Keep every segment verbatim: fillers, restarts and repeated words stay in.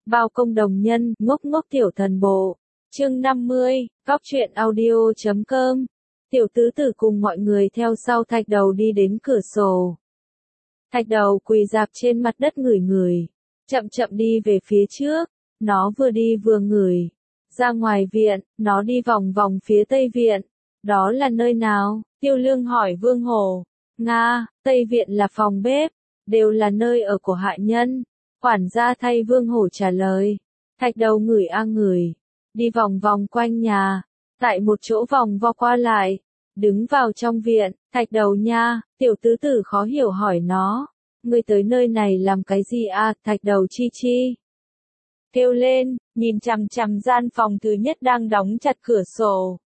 Bao công đồng nhân, ngốc ngốc tiểu thần bộ. Chương năm mươi, Góc truyện audio chấm com. Tiểu tứ tử cùng mọi người theo sau Thạch Đầu đi đến cửa sổ. Thạch Đầu quỳ rạp trên mặt đất ngửi ngửi, chậm chậm đi về phía trước, nó vừa đi vừa ngửi. Ra ngoài viện, nó đi vòng vòng phía tây viện. Đó là nơi nào? Tiêu Lương hỏi Vương Hổ. Nga, tây viện là phòng bếp, đều là nơi ở của hạ nhân. Quản gia thay Vương Hổ trả lời. Thạch Đầu ngửi a ngửi, đi vòng vòng quanh nhà, tại một chỗ vòng vo qua lại, đứng vào trong viện. Thạch Đầu nha, tiểu tứ tử khó hiểu hỏi nó, ngươi tới nơi này làm cái gì à? Thạch Đầu chi chi kêu lên, nhìn chằm chằm gian phòng thứ nhất đang đóng chặt cửa sổ.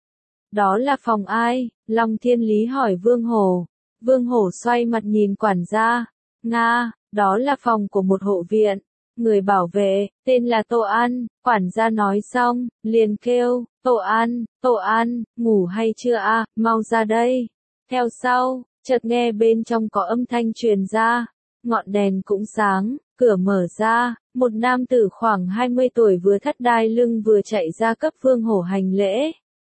Đó là phòng ai? Long Thiên Lý hỏi Vương Hổ. Vương Hổ xoay mặt nhìn quản gia. Nga, đó là phòng của một hộ viện. Người bảo vệ, tên là Tô An. Quản gia nói xong, liền kêu, Tô An, Tô An, ngủ hay chưa a? Mau ra đây. Theo sau, chợt nghe bên trong có âm thanh truyền ra. Ngọn đèn cũng sáng, cửa mở ra, một nam tử khoảng hai mươi tuổi vừa thắt đai lưng vừa chạy ra cấp Vương Hổ hành lễ.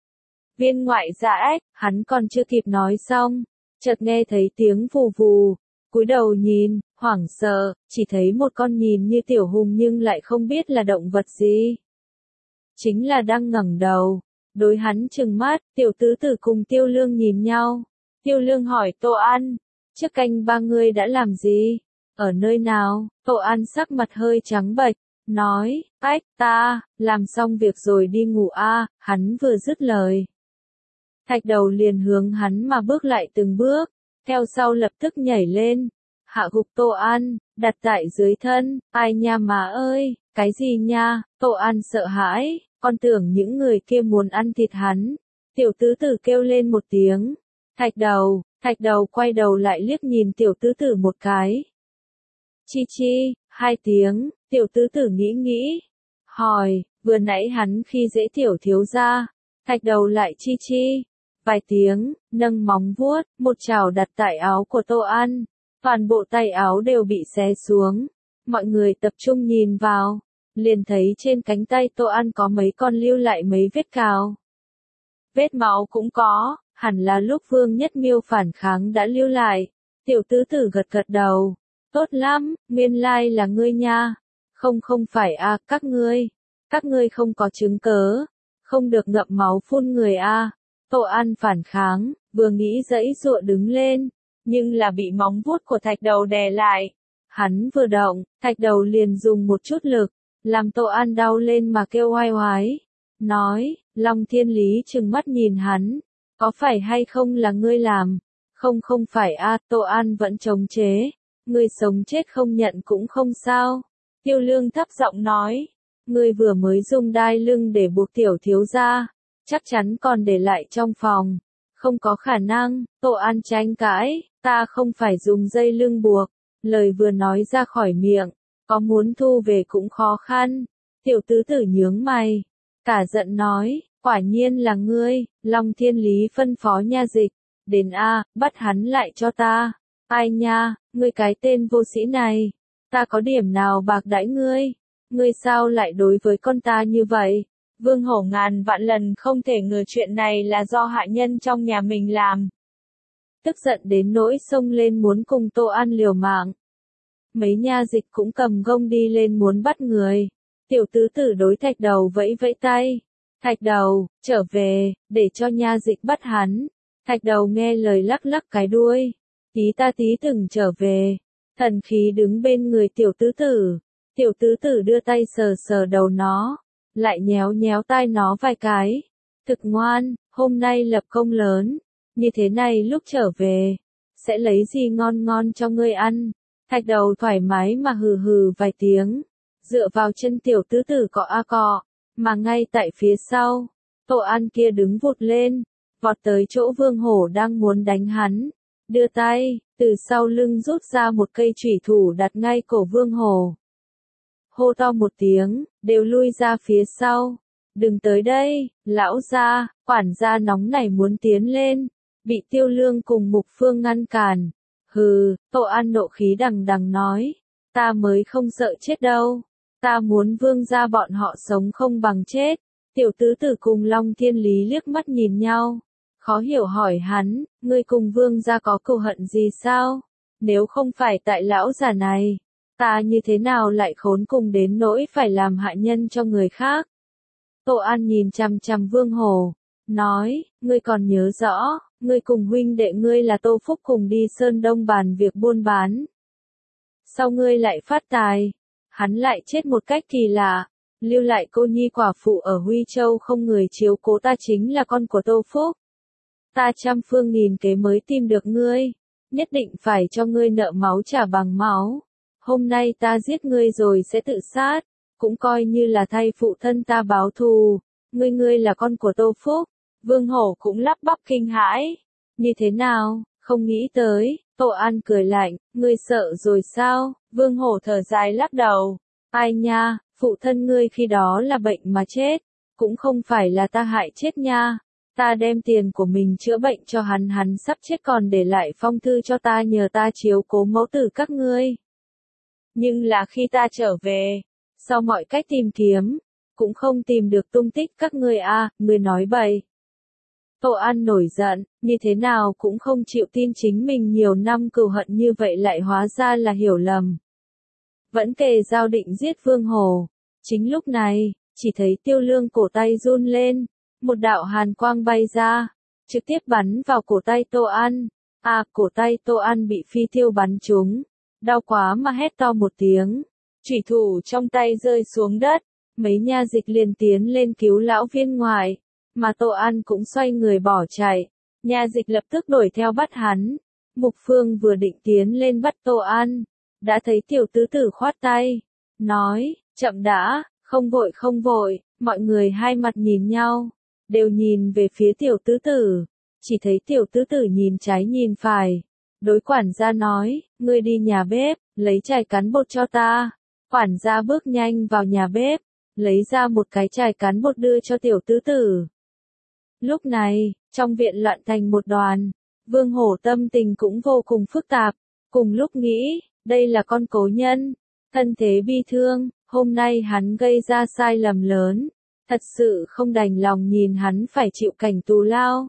Viên ngoại dạ ếch, hắn còn chưa kịp nói xong, chợt nghe thấy tiếng vù vù, cúi đầu nhìn, hoảng sợ, chỉ thấy một con nhìn như tiểu hùng nhưng lại không biết là động vật gì. Chính là đang ngẩng đầu, đối hắn trừng mắt. Tiểu tứ tử cùng Tiêu Lương nhìn nhau. Tiêu Lương hỏi Tô An, trước canh ba người đã làm gì? Ở nơi nào? Tô An sắc mặt hơi trắng bệch, nói, ách, ta, làm xong việc rồi đi ngủ a. Hắn vừa dứt lời, Thạch Đầu liền hướng hắn mà bước lại từng bước, theo sau lập tức nhảy lên, hạ gục Tô An, đặt tại dưới thân. Ai nha má ơi, cái gì nha? Tô An sợ hãi, con tưởng những người kia muốn ăn thịt hắn. Tiểu tứ tử kêu lên một tiếng. Thạch Đầu, Thạch Đầu quay đầu lại liếc nhìn tiểu tứ tử một cái. Chi chi, hai tiếng. Tiểu tứ tử nghĩ nghĩ, hỏi, vừa nãy hắn khi dễ tiểu thiếu gia. Thạch Đầu lại chi chi vài tiếng, nâng móng vuốt, một chảo đặt tại áo của Tô An. Toàn bộ tay áo đều bị xé xuống. Mọi người tập trung nhìn vào, liền thấy trên cánh tay Tô An có mấy con lưu lại mấy vết cào. Vết máu cũng có, hẳn là lúc Vương Nhất Miêu phản kháng đã lưu lại. Tiểu tứ tử gật gật đầu. Tốt lắm, nguyên lai là ngươi nha. Không không phải a, à, các ngươi. Các ngươi không có chứng cớ. Không được ngậm máu phun người a. À. Tô An phản kháng, vừa nghĩ giãy giụa đứng lên, nhưng là bị móng vuốt của Thạch Đầu đè lại. Hắn vừa động, Thạch Đầu liền dùng một chút lực, làm Tô An đau lên mà kêu oai oái. Nói, Long Thiên Lý trừng mắt nhìn hắn, có phải hay không là ngươi làm? Không không phải a. À, Tô An vẫn chống chế, ngươi sống chết không nhận cũng không sao. Tiêu Lương thấp giọng nói, ngươi vừa mới dùng đai lưng để buộc tiểu thiếu gia, chắc chắn còn để lại trong phòng. Không có khả năng. Tô An tranh cãi, ta không phải dùng dây lưng buộc. Lời vừa nói ra khỏi miệng, có muốn thu về cũng khó khăn. Tiểu tứ tử nhướng mày, cả giận nói, quả nhiên là ngươi. Long Thiên Lý phân phó nha dịch, đến a, bắt hắn lại cho ta. Ai nha, ngươi cái tên vô sĩ này, ta có điểm nào bạc đãi ngươi? Ngươi sao lại đối với con ta như vậy? Vương Hổ ngàn vạn lần không thể ngờ chuyện này là do hạ nhân trong nhà mình làm. Tức giận đến nỗi xông lên muốn cùng Tô An liều mạng. Mấy nha dịch cũng cầm gông đi lên muốn bắt người. Tiểu tứ tử đối Thạch Đầu vẫy vẫy tay. Thạch Đầu, trở về, để cho nha dịch bắt hắn. Thạch Đầu nghe lời lắc lắc cái đuôi. Tí ta tí từng trở về. Thần khí đứng bên người tiểu tứ tử. Tiểu tứ tử đưa tay sờ sờ đầu nó, lại nhéo nhéo tai nó vài cái. Thực ngoan, hôm nay lập công lớn, như thế này lúc trở về, sẽ lấy gì ngon ngon cho ngươi ăn. Thạch Đầu thoải mái mà hừ hừ vài tiếng, dựa vào chân tiểu tứ tử cọ a cọ, mà ngay tại phía sau, Tô An kia đứng vụt lên, vọt tới chỗ Vương Hổ đang muốn đánh hắn, đưa tay, từ sau lưng rút ra một cây chủy thủ đặt ngay cổ Vương Hổ. Hô to một tiếng, đều lui ra phía sau. Đừng tới đây, lão gia. Quản gia nóng nảy muốn tiến lên, bị Tiêu Lương cùng Mục Phương ngăn cản. Hừ, Tô An nộ khí đằng đằng nói, ta mới không sợ chết đâu. Ta muốn vương gia bọn họ sống không bằng chết. Tiểu tứ tử cùng Long Thiên Lý liếc mắt nhìn nhau. Khó hiểu hỏi hắn, ngươi cùng vương gia có cừu hận gì sao? Nếu không phải tại lão già này, ta như thế nào lại khốn cùng đến nỗi phải làm hại nhân cho người khác? Tô An nhìn chằm chằm Vương Hổ, nói, ngươi còn nhớ rõ, ngươi cùng huynh đệ ngươi là Tô Phúc cùng đi Sơn Đông bàn việc buôn bán. Sau ngươi lại phát tài, hắn lại chết một cách kỳ lạ, lưu lại cô nhi quả phụ ở Huy Châu không người chiếu cố, ta chính là con của Tô Phúc. Ta trăm phương nghìn kế mới tìm được ngươi, nhất định phải cho ngươi nợ máu trả bằng máu. Hôm nay ta giết ngươi rồi sẽ tự sát, cũng coi như là thay phụ thân ta báo thù. Ngươi ngươi là con của Tô Phúc. Vương Hổ cũng lắp bắp kinh hãi. Như thế nào, không nghĩ tới. Tô An cười lạnh, ngươi sợ rồi sao? Vương Hổ thở dài lắc đầu. Ai nha, phụ thân ngươi khi đó là bệnh mà chết, cũng không phải là ta hại chết nha. Ta đem tiền của mình chữa bệnh cho hắn, hắn sắp chết còn để lại phong thư cho ta nhờ ta chiếu cố mẫu tử các ngươi. Nhưng là khi ta trở về, sau mọi cách tìm kiếm, cũng không tìm được tung tích các ngươi à, ngươi nói bậy. Tô An nổi giận, như thế nào cũng không chịu tin chính mình nhiều năm cừu hận như vậy lại hóa ra là hiểu lầm. Vẫn kề dao định giết Vương Hổ. Chính lúc này, chỉ thấy Tiêu Lương cổ tay run lên, một đạo hàn quang bay ra, trực tiếp bắn vào cổ tay Tô An. À, cổ tay Tô An bị phi tiêu bắn trúng, đau quá mà hét to một tiếng, chủy thủ trong tay rơi xuống đất, mấy nha dịch liền tiến lên cứu lão viên ngoại, mà Tô An cũng xoay người bỏ chạy, nha dịch lập tức đuổi theo bắt hắn. Mục Phương vừa định tiến lên bắt Tô An, đã thấy tiểu tứ tử khoát tay, nói, chậm đã, không vội không vội, mọi người hai mặt nhìn nhau, đều nhìn về phía tiểu tứ tử, chỉ thấy tiểu tứ tử nhìn trái nhìn phải, đối quản gia nói, ngươi đi nhà bếp, lấy chải cán bột cho ta. Quản gia bước nhanh vào nhà bếp, lấy ra một cái chải cán bột đưa cho tiểu tứ tử. Lúc này, trong viện loạn thành một đoàn, Vương Hổ tâm tình cũng vô cùng phức tạp, cùng lúc nghĩ, đây là con cố nhân, thân thế bi thương, hôm nay hắn gây ra sai lầm lớn, thật sự không đành lòng nhìn hắn phải chịu cảnh tù lao.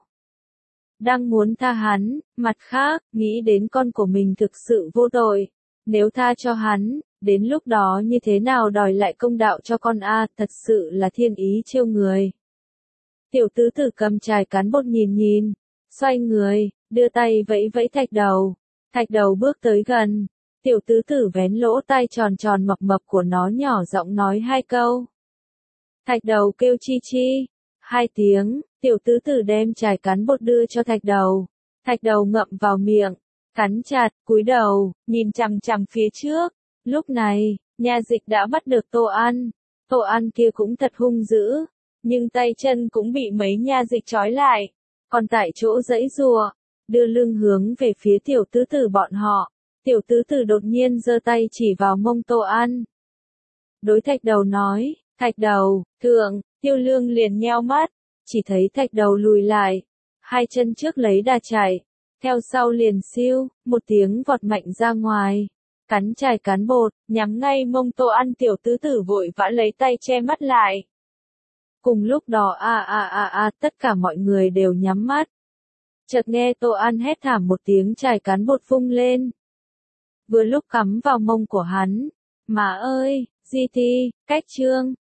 Đang muốn tha hắn, mặt khác, nghĩ đến con của mình thực sự vô tội, nếu tha cho hắn, đến lúc đó như thế nào đòi lại công đạo cho con a, thật sự là thiên ý trêu người. Tiểu tứ tử cầm chải cán bột nhìn nhìn, xoay người, đưa tay vẫy vẫy Thạch Đầu. Thạch Đầu bước tới gần, tiểu tứ tử vén lỗ tai tròn tròn mập mập của nó nhỏ giọng nói hai câu. Thạch Đầu kêu chi chi, hai tiếng, tiểu tứ tử đem chải cán bột đưa cho Thạch Đầu. Thạch Đầu ngậm vào miệng, cắn chặt, cúi đầu, nhìn chằm chằm phía trước. Lúc này, nha dịch đã bắt được Tô An. Tô An kia cũng thật hung dữ, nhưng tay chân cũng bị mấy nha dịch trói lại, còn tại chỗ giãy giụa, đưa lưng hướng về phía tiểu tứ tử bọn họ. Tiểu tứ tử đột nhiên giơ tay chỉ vào mông Tô An. Đối Thạch Đầu nói, Thạch Đầu, thượng, Tiêu Lương liền nheo mắt, chỉ thấy Thạch Đầu lùi lại, hai chân trước lấy đà chạy, theo sau liền siêu, một tiếng vọt mạnh ra ngoài, cắn chải cán bột, nhắm ngay mông Tô An. Tiểu tứ tử vội vã lấy tay che mắt lại. Cùng lúc đó a a a a tất cả mọi người đều nhắm mắt. Chợt nghe Tô An hét thảm một tiếng, chải cán bột vung lên. Vừa lúc cắm vào mông của hắn. Má ơi, di ti, cách trương,